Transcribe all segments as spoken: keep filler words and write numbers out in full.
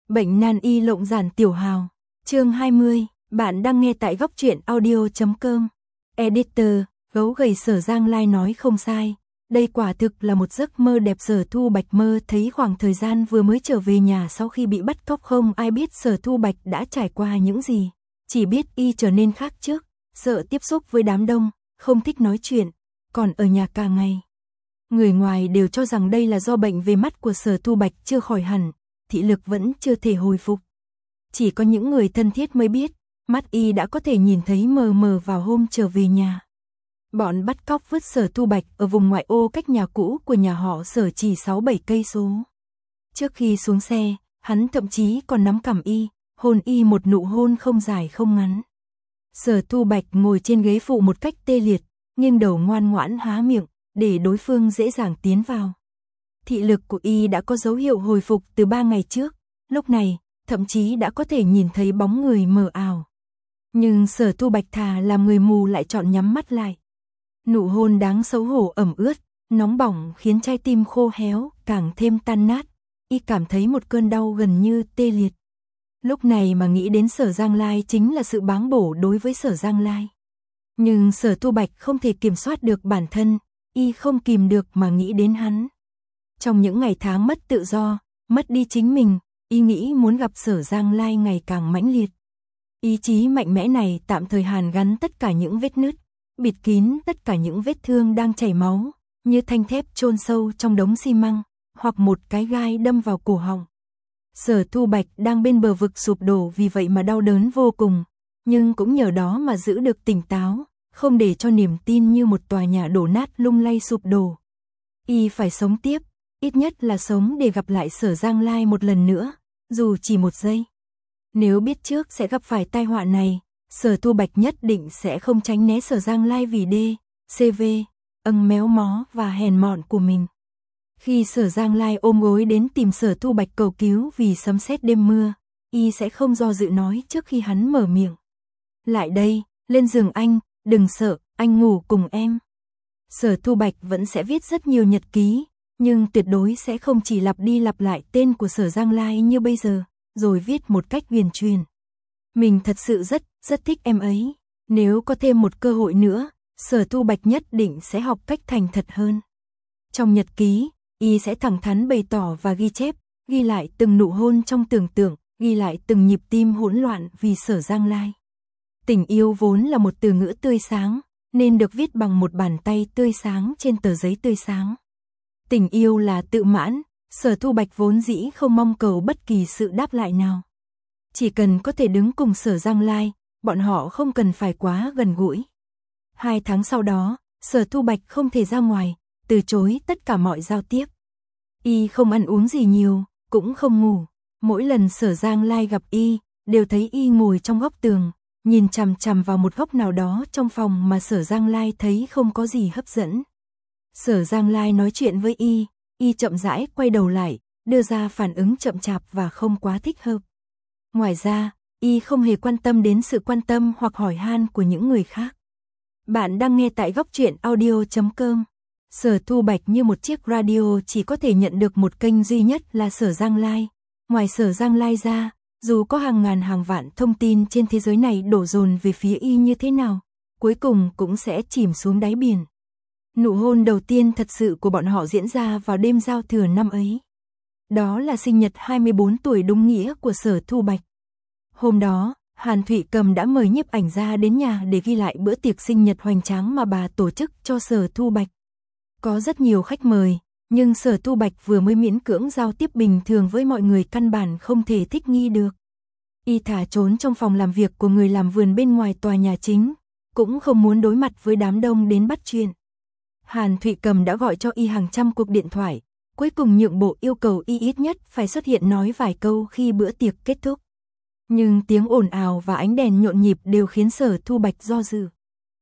Bệnh nan y lộng giản tiểu hào. Chương hai mươi, bạn đang nghe tại góc truyện audio chấm com. Editor, gấu gầy Sở Giang Lai nói không sai. Đây quả thực là một giấc mơ đẹp. Sở Thu Bạch mơ thấy khoảng thời gian vừa mới trở về nhà sau khi bị bắt cóc, không ai biết Sở Thu Bạch đã trải qua những gì. Chỉ biết y trở nên khác trước, sợ tiếp xúc với đám đông, không thích nói chuyện, còn ở nhà cả ngày. Người ngoài đều cho rằng đây là do bệnh về mắt của Sở Thu Bạch chưa khỏi hẳn, thị lực vẫn chưa thể hồi phục. Chỉ có những người thân thiết mới biết, mắt y đã có thể nhìn thấy mờ mờ vào hôm trở về nhà. Bọn bắt cóc vứt Sở Thu Bạch ở vùng ngoại ô cách nhà cũ của nhà họ Sở chỉ sáu bảy cây số. Trước khi xuống xe, hắn thậm chí còn nắm cằm y, hôn y một nụ hôn không dài không ngắn. Sở Thu Bạch ngồi trên ghế phụ một cách tê liệt, nghiêng đầu ngoan ngoãn há miệng, để đối phương dễ dàng tiến vào. Thị lực của y đã có dấu hiệu hồi phục từ ba ngày trước, lúc này, thậm chí đã có thể nhìn thấy bóng người mờ ảo. Nhưng Sở Thu Bạch thà làm người mù lại chọn nhắm mắt lại. Nụ hôn đáng xấu hổ ẩm ướt, nóng bỏng khiến trái tim khô héo, càng thêm tan nát, y cảm thấy một cơn đau gần như tê liệt. Lúc này mà nghĩ đến Sở Giang Lai chính là sự báng bổ đối với Sở Giang Lai. Nhưng Sở Thu Bạch không thể kiểm soát được bản thân, y không kìm được mà nghĩ đến hắn. Trong những ngày tháng mất tự do, mất đi chính mình, y nghĩ muốn gặp Sở Giang Lai ngày càng mãnh liệt. Ý chí mạnh mẽ này tạm thời hàn gắn tất cả những vết nứt, bịt kín tất cả những vết thương đang chảy máu, như thanh thép chôn sâu trong đống xi măng, hoặc một cái gai đâm vào cổ họng. Sở Thu Bạch đang bên bờ vực sụp đổ, vì vậy mà đau đớn vô cùng, nhưng cũng nhờ đó mà giữ được tỉnh táo, không để cho niềm tin như một tòa nhà đổ nát lung lay sụp đổ. Y phải sống tiếp, ít nhất là sống để gặp lại Sở Giang Lai một lần nữa, dù chỉ một giây. Nếu biết trước sẽ gặp phải tai họa này, Sở Thu Bạch nhất định sẽ không tránh né Sở Giang Lai vì đê, xê vê, âng méo mó và hèn mọn của mình. Khi Sở Giang Lai ôm gối đến tìm Sở Thu Bạch cầu cứu vì sấm sét đêm mưa, y sẽ không do dự nói trước khi hắn mở miệng. Lại đây, lên giường anh, đừng sợ, anh ngủ cùng em. Sở Thu Bạch vẫn sẽ viết rất nhiều nhật ký, nhưng tuyệt đối sẽ không chỉ lặp đi lặp lại tên của Sở Giang Lai như bây giờ, rồi viết một cách huyền truyền. Mình thật sự rất, rất thích em ấy. Nếu có thêm một cơ hội nữa, Sở Thu Bạch nhất định sẽ học cách thành thật hơn. Trong nhật ký, y sẽ thẳng thắn bày tỏ và ghi chép, ghi lại từng nụ hôn trong tưởng tượng, ghi lại từng nhịp tim hỗn loạn vì Sở Giang Lai. Tình yêu vốn là một từ ngữ tươi sáng, nên được viết bằng một bàn tay tươi sáng trên tờ giấy tươi sáng. Tình yêu là tự mãn, Sở Thu Bạch vốn dĩ không mong cầu bất kỳ sự đáp lại nào. Chỉ cần có thể đứng cùng Sở Giang Lai, bọn họ không cần phải quá gần gũi. Hai tháng sau đó, Sở Thu Bạch không thể ra ngoài, từ chối tất cả mọi giao tiếp. Y không ăn uống gì nhiều, cũng không ngủ. Mỗi lần Sở Giang Lai gặp y, đều thấy y ngồi trong góc tường, nhìn chằm chằm vào một góc nào đó trong phòng mà Sở Giang Lai thấy không có gì hấp dẫn. Sở Giang Lai nói chuyện với y, y chậm rãi quay đầu lại, đưa ra phản ứng chậm chạp và không quá thích hợp. Ngoài ra, y không hề quan tâm đến sự quan tâm hoặc hỏi han của những người khác. Bạn đang nghe tại góc truyện audio chấm com. Sở Thu Bạch như một chiếc radio chỉ có thể nhận được một kênh duy nhất là Sở Giang Lai. Ngoài Sở Giang Lai ra, dù có hàng ngàn hàng vạn thông tin trên thế giới này đổ dồn về phía y như thế nào, cuối cùng cũng sẽ chìm xuống đáy biển. Nụ hôn đầu tiên thật sự của bọn họ diễn ra vào đêm giao thừa năm ấy. Đó là sinh nhật hai mươi bốn tuổi đúng nghĩa của Sở Thu Bạch. Hôm đó, Hàn Thụy Cầm đã mời nhiếp ảnh gia đến nhà để ghi lại bữa tiệc sinh nhật hoành tráng mà bà tổ chức cho Sở Thu Bạch. Có rất nhiều khách mời, nhưng Sở Thu Bạch vừa mới miễn cưỡng giao tiếp bình thường với mọi người căn bản không thể thích nghi được. Y thả trốn trong phòng làm việc của người làm vườn bên ngoài tòa nhà chính, cũng không muốn đối mặt với đám đông đến bắt chuyện. Hàn Thụy Cầm đã gọi cho y hàng trăm cuộc điện thoại, cuối cùng nhượng bộ yêu cầu y ít nhất phải xuất hiện nói vài câu khi bữa tiệc kết thúc. Nhưng tiếng ồn ào và ánh đèn nhộn nhịp đều khiến Sở Thu Bạch do dự.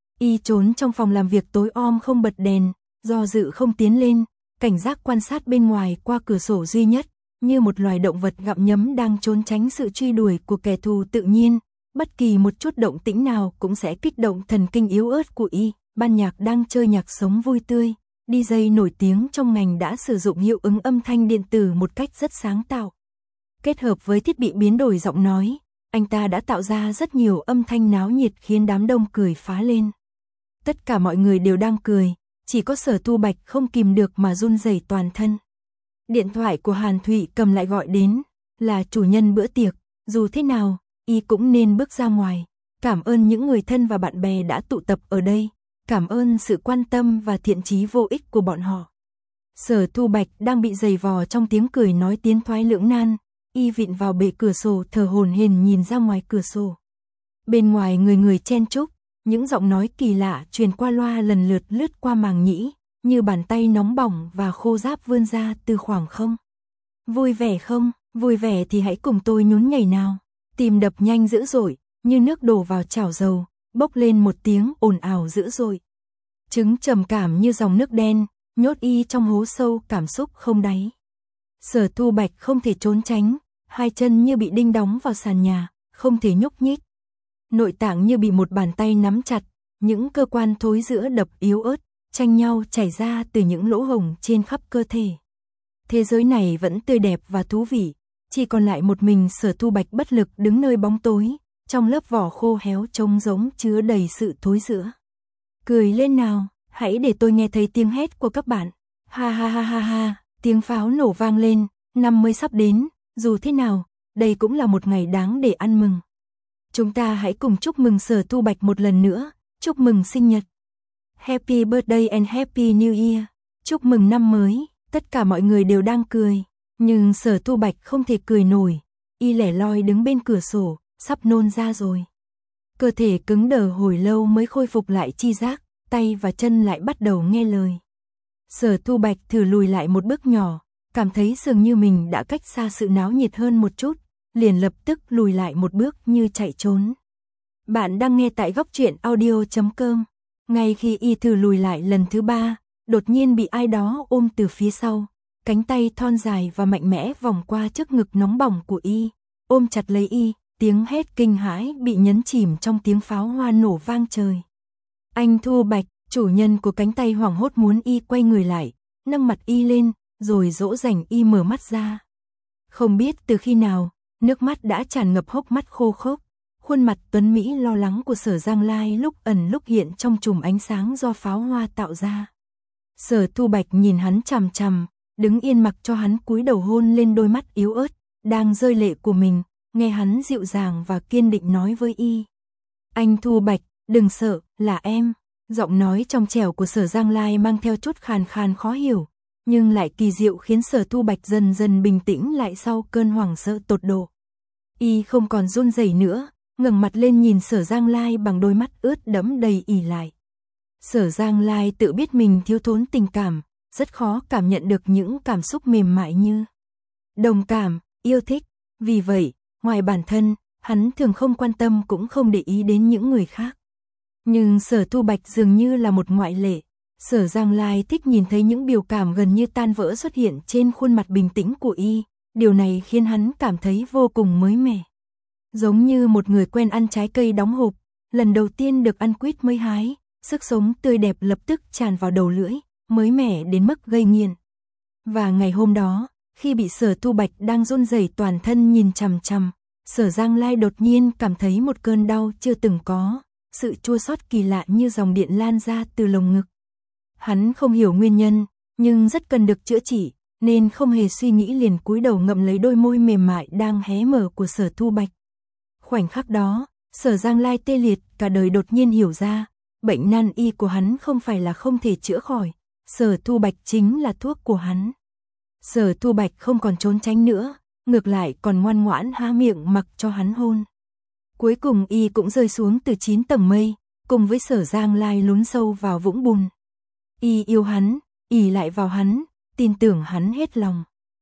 Y trốn trong phòng làm việc tối om không bật đèn, do dự không tiến lên, cảnh giác quan sát bên ngoài qua cửa sổ duy nhất, như một loài động vật gặm nhấm đang trốn tránh sự truy đuổi của kẻ thù tự nhiên. Bất kỳ một chút động tĩnh nào cũng sẽ kích động thần kinh yếu ớt của y. Ban nhạc đang chơi nhạc sống vui tươi, đi jây nổi tiếng trong ngành đã sử dụng hiệu ứng âm thanh điện tử một cách rất sáng tạo. kết hợp với thiết bị biến đổi giọng nói, anh ta đã tạo ra rất nhiều âm thanh náo nhiệt khiến đám đông cười phá lên. Tất cả mọi người đều đang cười, chỉ có Sở Thu Bạch không kìm được mà run rẩy toàn thân. Điện thoại của Hàn Thụy cầm lại gọi đến, là chủ nhân bữa tiệc, dù thế nào, y cũng nên bước ra ngoài. Cảm ơn những người thân và bạn bè đã tụ tập ở đây, cảm ơn sự quan tâm và thiện chí vô ích của bọn họ. Sở Thu Bạch đang bị giày vò trong tiếng cười nói tiến thoái lưỡng nan, y vịn vào bệ cửa sổ thở hổn hển nhìn ra ngoài cửa sổ. Bên ngoài người người chen chúc, những giọng nói kỳ lạ truyền qua loa lần lượt lướt qua màng nhĩ, như bàn tay nóng bỏng và khô ráp vươn ra từ khoảng không. Vui vẻ không? Vui vẻ thì hãy cùng tôi nhún nhảy nào. Tim đập nhanh dữ dội, như nước đổ vào chảo dầu, bốc lên một tiếng ồn ào dữ dội. Trứng trầm cảm như dòng nước đen, nhốt y trong hố sâu cảm xúc không đáy. Sở Thu Bạch không thể trốn tránh, hai chân như bị đinh đóng vào sàn nhà, không thể nhúc nhích. Nội tạng như bị một bàn tay nắm chặt, những cơ quan thối rữa đập yếu ớt, tranh nhau chảy ra từ những lỗ hổng trên khắp cơ thể. Thế giới này vẫn tươi đẹp và thú vị, chỉ còn lại một mình Sở Thu Bạch bất lực đứng nơi bóng tối, trong lớp vỏ khô héo trông giống chứa đầy sự thối rữa. Cười lên nào, hãy để tôi nghe thấy tiếng hét của các bạn. Ha ha ha ha ha, tiếng pháo nổ vang lên, năm mới sắp đến, dù thế nào, đây cũng là một ngày đáng để ăn mừng. Chúng ta hãy cùng chúc mừng Sở Thu Bạch một lần nữa, chúc mừng sinh nhật. Happy birthday and happy new year. Chúc mừng năm mới, tất cả mọi người đều đang cười, nhưng Sở Thu Bạch không thể cười nổi, y lẻ loi đứng bên cửa sổ, sắp nôn ra rồi. Cơ thể cứng đờ hồi lâu mới khôi phục lại chi giác, tay và chân lại bắt đầu nghe lời. Sở Thu Bạch thử lùi lại một bước nhỏ, cảm thấy dường như mình đã cách xa sự náo nhiệt hơn một chút, liền lập tức lùi lại một bước như chạy trốn. Bạn đang nghe tại góc truyện audio chấm com. Ngay khi y thử lùi lại lần thứ ba, đột nhiên bị ai đó ôm từ phía sau, cánh tay thon dài và mạnh mẽ vòng qua trước ngực nóng bỏng của y, ôm chặt lấy y, tiếng hét kinh hãi bị nhấn chìm trong tiếng pháo hoa nổ vang trời. Anh Thu Bạch, chủ nhân của cánh tay hoảng hốt muốn y quay người lại, nâng mặt y lên, rồi dỗ dành y mở mắt ra. Không biết từ khi nào, nước mắt đã tràn ngập hốc mắt khô khốc, khuôn mặt tuấn mỹ lo lắng của Sở Giang Lai lúc ẩn lúc hiện trong chùm ánh sáng do pháo hoa tạo ra. Sở Thu Bạch nhìn hắn chằm chằm, đứng yên mặc cho hắn cúi đầu hôn lên đôi mắt yếu ớt, đang rơi lệ của mình, nghe hắn dịu dàng và kiên định nói với y. Anh Thu Bạch, đừng sợ, là em. Giọng nói trong trẻo của Sở Giang Lai mang theo chút khàn khàn khó hiểu, nhưng lại kỳ diệu khiến Sở Thu Bạch dần dần bình tĩnh lại sau cơn hoảng sợ tột độ. Y không còn run rẩy nữa, ngẩng mặt lên nhìn Sở Giang Lai bằng đôi mắt ướt đẫm đầy ỉ lại. Sở Giang Lai tự biết mình thiếu thốn tình cảm, rất khó cảm nhận được những cảm xúc mềm mại như đồng cảm, yêu thích. Vì vậy, ngoài bản thân, hắn thường không quan tâm cũng không để ý đến những người khác. Nhưng Sở Thu Bạch dường như là một ngoại lệ. Sở Giang Lai thích nhìn thấy những biểu cảm gần như tan vỡ xuất hiện trên khuôn mặt bình tĩnh của y, điều này khiến hắn cảm thấy vô cùng mới mẻ. Giống như một người quen ăn trái cây đóng hộp, lần đầu tiên được ăn quýt mới hái, sức sống tươi đẹp lập tức tràn vào đầu lưỡi, mới mẻ đến mức gây nghiện. Và ngày hôm đó, khi bị Sở Thu Bạch đang run rẩy toàn thân nhìn chằm chằm, Sở Giang Lai đột nhiên cảm thấy một cơn đau chưa từng có, sự chua xót kỳ lạ như dòng điện lan ra từ lồng ngực. Hắn không hiểu nguyên nhân, nhưng rất cần được chữa trị, nên không hề suy nghĩ liền cúi đầu ngậm lấy đôi môi mềm mại đang hé mở của Sở Thu Bạch. Khoảnh khắc đó, Sở Giang Lai tê liệt cả đời đột nhiên hiểu ra, bệnh nan y của hắn không phải là không thể chữa khỏi, Sở Thu Bạch chính là thuốc của hắn. Sở Thu Bạch không còn trốn tránh nữa, ngược lại còn ngoan ngoãn há miệng mặc cho hắn hôn. Cuối cùng y cũng rơi xuống từ chín tầng mây, cùng với Sở Giang Lai lún sâu vào vũng bùn. Y yêu hắn, ỷ lại vào hắn, tin tưởng hắn hết lòng.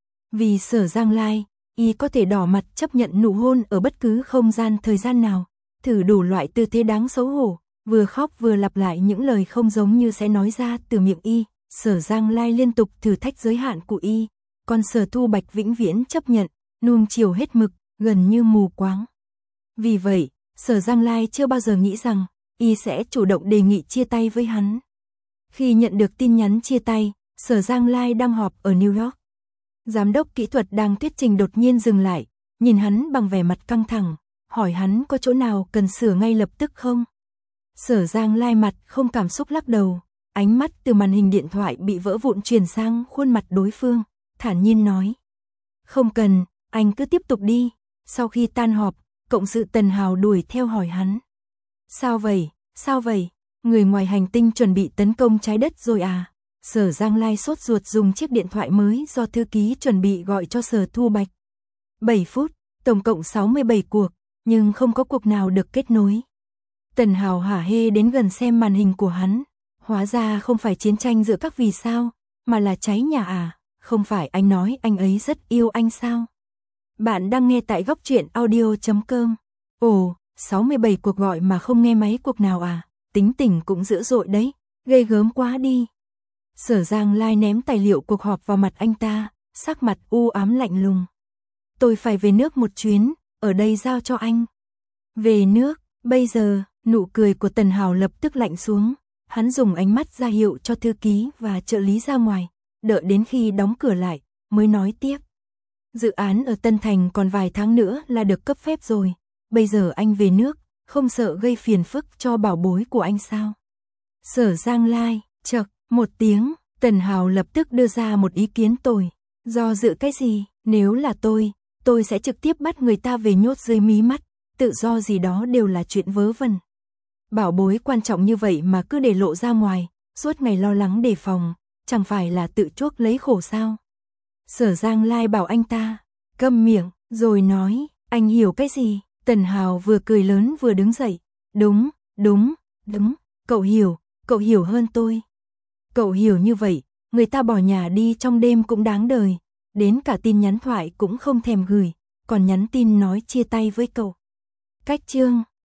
Vì Sở Giang Lai, y có thể đỏ mặt chấp nhận nụ hôn ở bất cứ không gian thời gian nào, thử đủ loại tư thế đáng xấu hổ, vừa khóc vừa lặp lại những lời không giống như sẽ nói ra từ miệng y. Sở Giang Lai liên tục thử thách giới hạn của y, còn Sở Thu Bạch vĩnh viễn chấp nhận, nuông chiều hết mực, gần như mù quáng. Vì vậy, Sở Giang Lai chưa bao giờ nghĩ rằng y sẽ chủ động đề nghị chia tay với hắn. Khi nhận được tin nhắn chia tay, Sở Giang Lai đang họp ở New York. Giám đốc kỹ thuật đang thuyết trình đột nhiên dừng lại, nhìn hắn bằng vẻ mặt căng thẳng, hỏi hắn có chỗ nào cần sửa ngay lập tức không? Sở Giang Lai mặt không cảm xúc lắc đầu, ánh mắt từ màn hình điện thoại bị vỡ vụn truyền sang khuôn mặt đối phương, thản nhiên nói. Không cần, anh cứ tiếp tục đi. Sau khi tan họp, cộng sự Tần Hào đuổi theo hỏi hắn. Sao vậy, sao vậy? Người ngoài hành tinh chuẩn bị tấn công trái đất rồi à? Sở Giang Lai sốt ruột dùng chiếc điện thoại mới do thư ký chuẩn bị gọi cho Sở Thu Bạch. bảy phút, tổng cộng sáu mươi bảy cuộc, nhưng không có cuộc nào được kết nối. Tần Hào hả hê đến gần xem màn hình của hắn. Hóa ra không phải chiến tranh giữa các vì sao, mà là cháy nhà à? Không phải anh nói anh ấy rất yêu anh sao? Bạn đang nghe tại góc truyện audio chấm com. Ồ, sáu mươi bảy cuộc gọi mà không nghe máy cuộc nào à? Tính tình cũng dữ dội đấy, ghê gớm quá đi. Sở Giang Lai ném tài liệu cuộc họp vào mặt anh ta, sắc mặt u ám lạnh lùng. Tôi phải về nước một chuyến, ở đây giao cho anh. Về nước, bây giờ, nụ cười của Tần Hào lập tức lạnh xuống. Hắn dùng ánh mắt ra hiệu cho thư ký và trợ lý ra ngoài, đợi đến khi đóng cửa lại, mới nói tiếp. Dự án ở Tân Thành còn vài tháng nữa là được cấp phép rồi, bây giờ anh về nước, không sợ gây phiền phức cho bảo bối của anh sao? Sở Giang Lai, chậc, một tiếng, Tần Hào lập tức đưa ra một ý kiến tồi. Do dự cái gì, nếu là tôi, tôi sẽ trực tiếp bắt người ta về nhốt dưới mí mắt, tự do gì đó đều là chuyện vớ vẩn. Bảo bối quan trọng như vậy mà cứ để lộ ra ngoài, suốt ngày lo lắng đề phòng, chẳng phải là tự chuốc lấy khổ sao? Sở Giang Lai bảo anh ta, câm miệng, rồi nói, anh hiểu cái gì? Tần Hào vừa cười lớn vừa đứng dậy, đúng, đúng, đúng, cậu hiểu, cậu hiểu hơn tôi. Cậu hiểu như vậy, người ta bỏ nhà đi trong đêm cũng đáng đời, đến cả tin nhắn thoại cũng không thèm gửi, còn nhắn tin nói chia tay với cậu. Cách chương